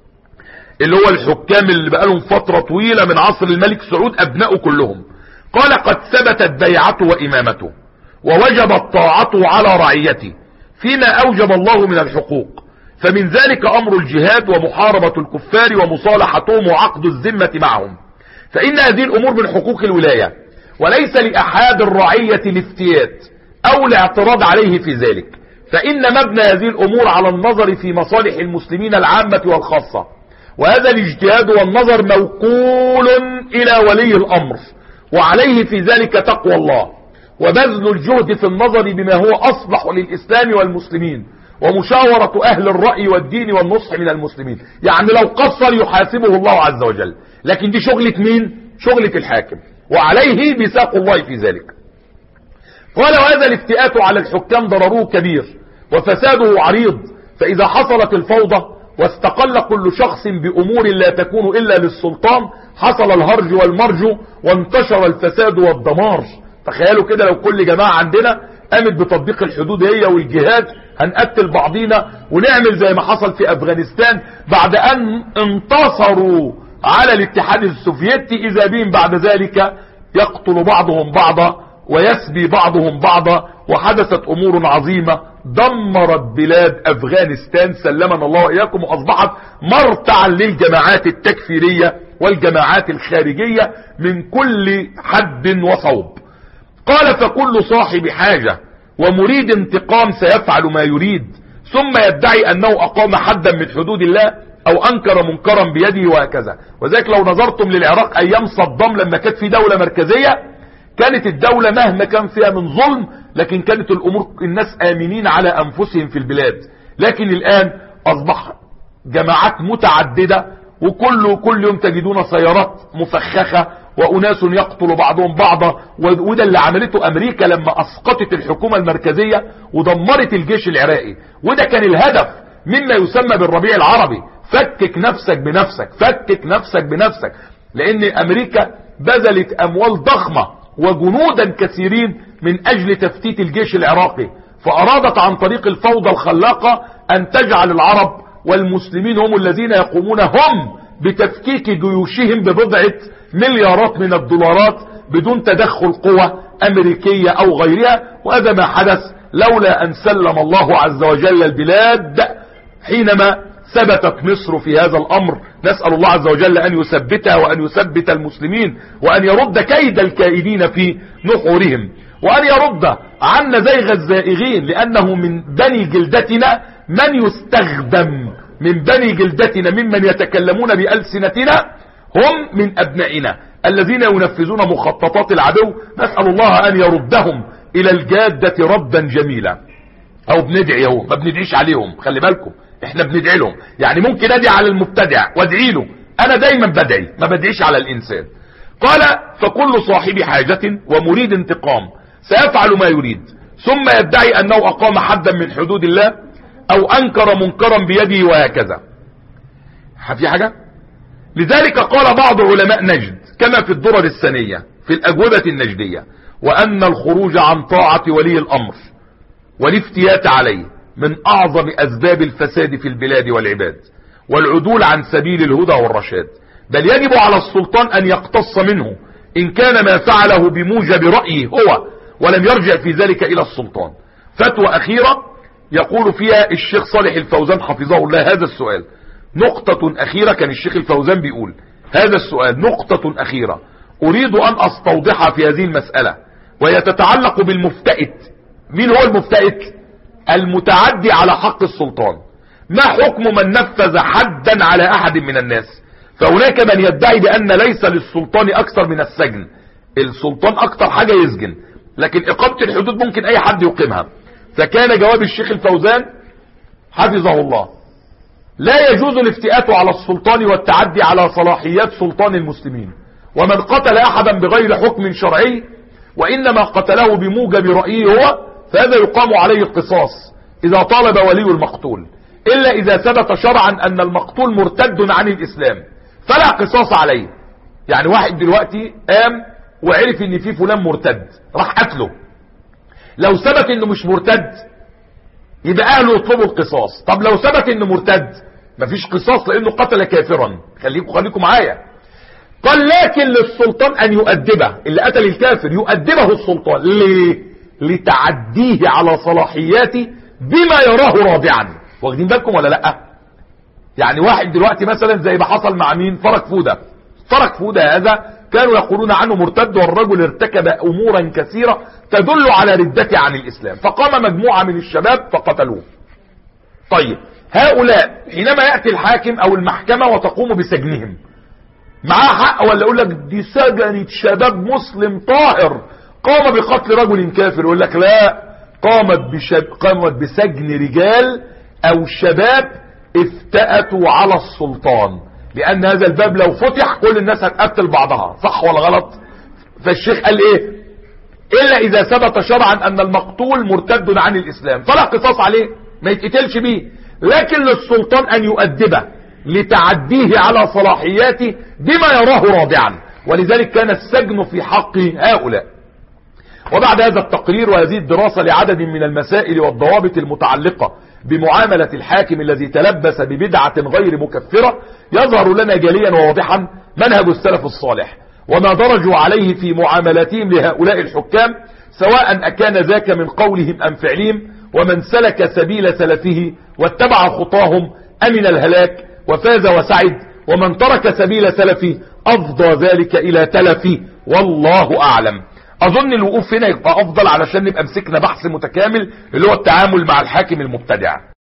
Speaker 1: اللي هو الحكام اللي بقالهم فترة طويلة من عصر الملك سعود ابنائه كلهم، قال: قد ثبتت بيعته وامامته ووجبت طاعته على رعيته فيما اوجب الله من الحقوق، فمن ذلك امر الجهاد ومحاربة الكفار ومصالحتهم وعقد الذمة معهم، فان هذه الامور من حقوق الولاية، وليس لأحد الرعية الافتيات او الاعتراض عليه في ذلك، فإن مبنى هذه الأمور على النظر في مصالح المسلمين العامة والخاصة، وهذا الاجتهاد والنظر موكول إلى ولي الأمر، وعليه في ذلك تقوى الله وبذل الجهد في النظر بما هو أصلح للإسلام والمسلمين ومشاورة أهل الرأي والدين والنصح من المسلمين. يعني لو قصر يحاسبه الله عز وجل، لكن دي شغلة مين؟ شغلة الحاكم، وعليه بيساق الله في ذلك. قال: وهذا الافتئات على الحكام ضرره كبير وفساده عريض، فإذا حصلت الفوضى واستقل كل شخص بأمور لا تكون إلا للسلطان حصل الهرج والمرج وانتشر الفساد والدمار. تخيلوا كده لو كل جماعة عندنا قامت بتطبيق الحدود هي والجهاد، هنقتل بعضينا ونعمل زي ما حصل في أفغانستان بعد أن انتصروا على الاتحاد السوفيتي، إذا بهم بعد ذلك يقتل بعضهم بعضا ويسبي بعضهم بعضا، وحدثت أمور عظيمة دمرت بلاد أفغانستان سلمنا الله وإياكم، وأصبحت مرتعا للجماعات التكفيرية والجماعات الخارجية من كل حد وصوب. قال: فكل صاحب حاجة ومريد انتقام سيفعل ما يريد، ثم يدعي أنه أقام حدا من حدود الله أو أنكر منكرا بيده وهكذا. وذلك لو نظرتم للعراق أيام صدام لما كانت في دولة مركزية، كانت الدولة مهما كان فيها من ظلم لكن كانت الأمور الناس آمنين على أنفسهم في البلاد. لكن الآن أصبح جماعات متعددة، وكل يوم تجدون سيارات مفخخة وأناس يقتل بعضهم بعضا، وده اللي عملته أمريكا لما أسقطت الحكومة المركزية ودمرت الجيش العراقي. وده كان الهدف مما يسمى بالربيع العربي، فكك نفسك بنفسك، فكك نفسك بنفسك، لأن أمريكا بذلت أموال ضخمة وجنودا كثيرين من أجل تفتيت الجيش العراقي، فأرادت عن طريق الفوضى الخلاقة أن تجعل العرب والمسلمين هم الذين يقومون هم بتفكيك جيوشهم ببضعة مليارات من الدولارات بدون تدخل قوى امريكية او غيرها. وهذا ما حدث لولا ان سلم الله عز وجل البلاد حينما ثبتت مصر في هذا الامر. نسأل الله عز وجل ان يثبتها وان يثبت المسلمين وان يرد كيد الكائدين في نحورهم وان يرد عنا زيغ الزائغين، لانه من بني جلدتنا من يستخدم من بني جلدتنا ممن يتكلمون بألسنتنا هم من ابنائنا الذين ينفذون مخططات العدو. نسأل الله ان يردهم الى الجادة ردا جميلا. او بندعي اهو، ما بندعيش عليهم، خلي بالكم احنا بندعي لهم. يعني ممكن ادعي على المبتدع وادعي له، انا دايما بدعي ما بدعيش على الانسان. قال فكل صاحب حاجة ومريد انتقام سيفعل ما يريد ثم يدعي انه اقام حدا من حدود الله او انكر منكرا بيده وهكذا. في حاجة؟ لذلك قال بعض علماء نجد كما في الدرر السنية في الاجوبة النجدية وان الخروج عن طاعة ولي الامر والافتيات عليه من اعظم اسباب الفساد في البلاد والعباد والعدول عن سبيل الهدى والرشاد، بل يجب على السلطان ان يقتص منه ان كان ما فعله بموجب رأيه هو ولم يرجع في ذلك الى السلطان. فتوى اخيرة يقول فيها الشيخ صالح الفوزان حفظه الله هذا السؤال، نقطة اخيرة. كان الشيخ الفوزان بيقول هذا السؤال نقطة اخيرة اريد ان استوضحها في هذه المسألة، وهي تتعلق بالمفتئت. مين هو المفتئت؟ المتعدي على حق السلطان. ما حكم من نفذ حدا على احد من الناس؟ فهناك من يدعي بان ليس للسلطان اكثر من السجن. السلطان اكثر حاجة يسجن، لكن اقامة الحدود ممكن اي حد يقيمها. فكان جواب الشيخ الفوزان حفظه الله لا يجوز الافتئات على السلطان والتعدي على صلاحيات سلطان المسلمين، ومن قتل احدا بغير حكم شرعي وانما قتله بموجب رأيه هو فهذا يقام عليه القصاص اذا طالب ولي المقتول، الا اذا ثبت شرعا ان المقتول مرتد عن الاسلام فلا قصاص عليه. يعني واحد دلوقتي قام وعرف ان في فلان مرتد راح قتله، لو ثبت انه مش مرتد يبقى اهله يطلبوا القصاص. طب لو ثبت انه مرتد مفيش قصاص لانه قتل كافرا. خليكم معايا. قال لكن للسلطان ان يؤدبه، اللي قتل الكافر يؤدبه السلطان. ليه؟ لتعديه على صلاحياته بما يراه رادعا. واخدين بالكم ولا لا؟ يعني واحد دلوقتي مثلا زي ما حصل مع مين؟ فرج فودة هذا كانوا يقولون عنه مرتد، والرجل ارتكب امورا كثيرة تدل على ردته عن الاسلام، فقام مجموعة من الشباب فقتلوه. طيب هؤلاء حينما يأتي الحاكم او المحكمة وتقوم بسجنهم معاه حق ولا يقول لك دي سجنت شباب مسلم طاهر قام بقتل رجل كافر؟ يقول لك لا، قامت بسجن رجال او شباب افتأتوا على السلطان، لان هذا الباب لو فتح كل الناس هتقتل بعضها. صح ولا غلط؟ فالشيخ قال ايه؟ الا اذا ثبت شرعا ان المقتول مرتد عن الاسلام فلا قصاص عليه، ما يتقتلش بيه، لكن للسلطان ان يؤدبه لتعديه على صلاحياته بما يراه رادعا. ولذلك كان السجن في حق هؤلاء. وبعد هذا التقرير وهذه الدراسة لعدد من المسائل والضوابط المتعلقة بمعاملة الحاكم الذي تلبس ببدعة غير مكفرة، يظهر لنا جليا وواضحا منهج السلف الصالح وما درجوا عليه في معاملاتهم لهؤلاء الحكام، سواء أكان ذاك من قولهم أم فعلهم، ومن سلك سبيل سلفه واتبع خطاهم أمن الهلاك وفاز وسعد، ومن ترك سبيل سلفه أفضى ذلك إلى تلفه، والله أعلم. أظن الوقوف هنا يبقى أفضل علشان نبقى مسكنا بحث متكامل اللي هو التعامل مع الحاكم المبتدع.